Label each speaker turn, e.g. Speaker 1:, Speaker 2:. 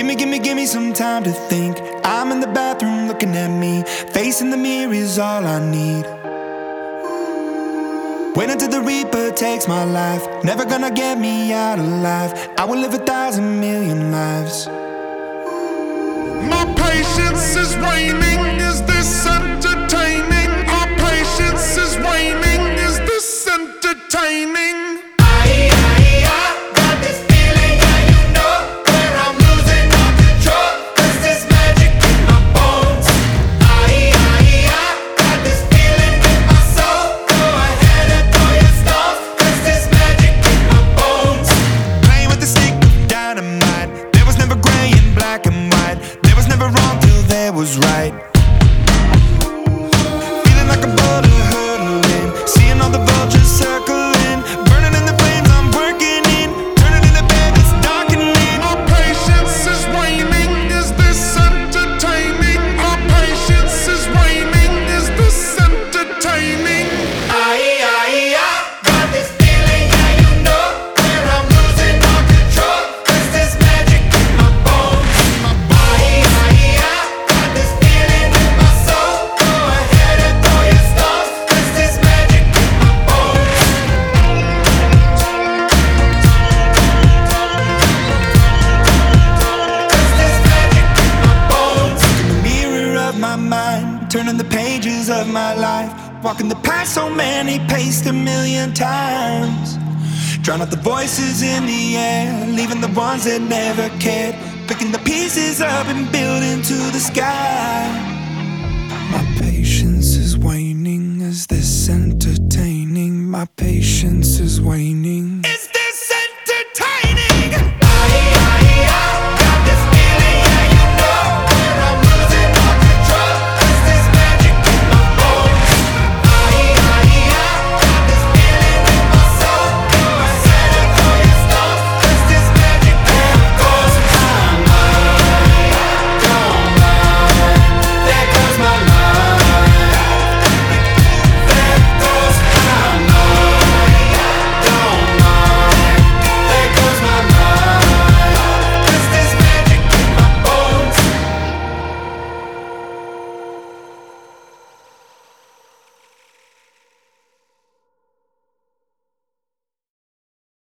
Speaker 1: Give me some time to think. I'm in the bathroom looking at me. Facing the mirror is all I need. Wait until the Reaper takes my life. Never gonna get me out alive. I will live 1,000,000,000 lives.
Speaker 2: My patience is waning. Is this entertaining? My patience is waning. Is this entertaining?
Speaker 1: Was right. Feeling like a boulder hurtling, seeing all the vultures circling, burning in the flames I'm working in, turning in the bed it's darkening.
Speaker 2: My patience is waning. Is this entertaining? My patience is waning. Is this entertaining?
Speaker 3: Got this feeling, yeah, you know, where I'm losing all control. 'Cause there's magic in my bones.
Speaker 1: Turning the pages of my life, walking the path so many paced 1,000,000 times. Drown out the voices in the air, leaving the ones that never cared. Picking the pieces up and building to the sky. My patience is waning. Is this entertaining? My patience is waning.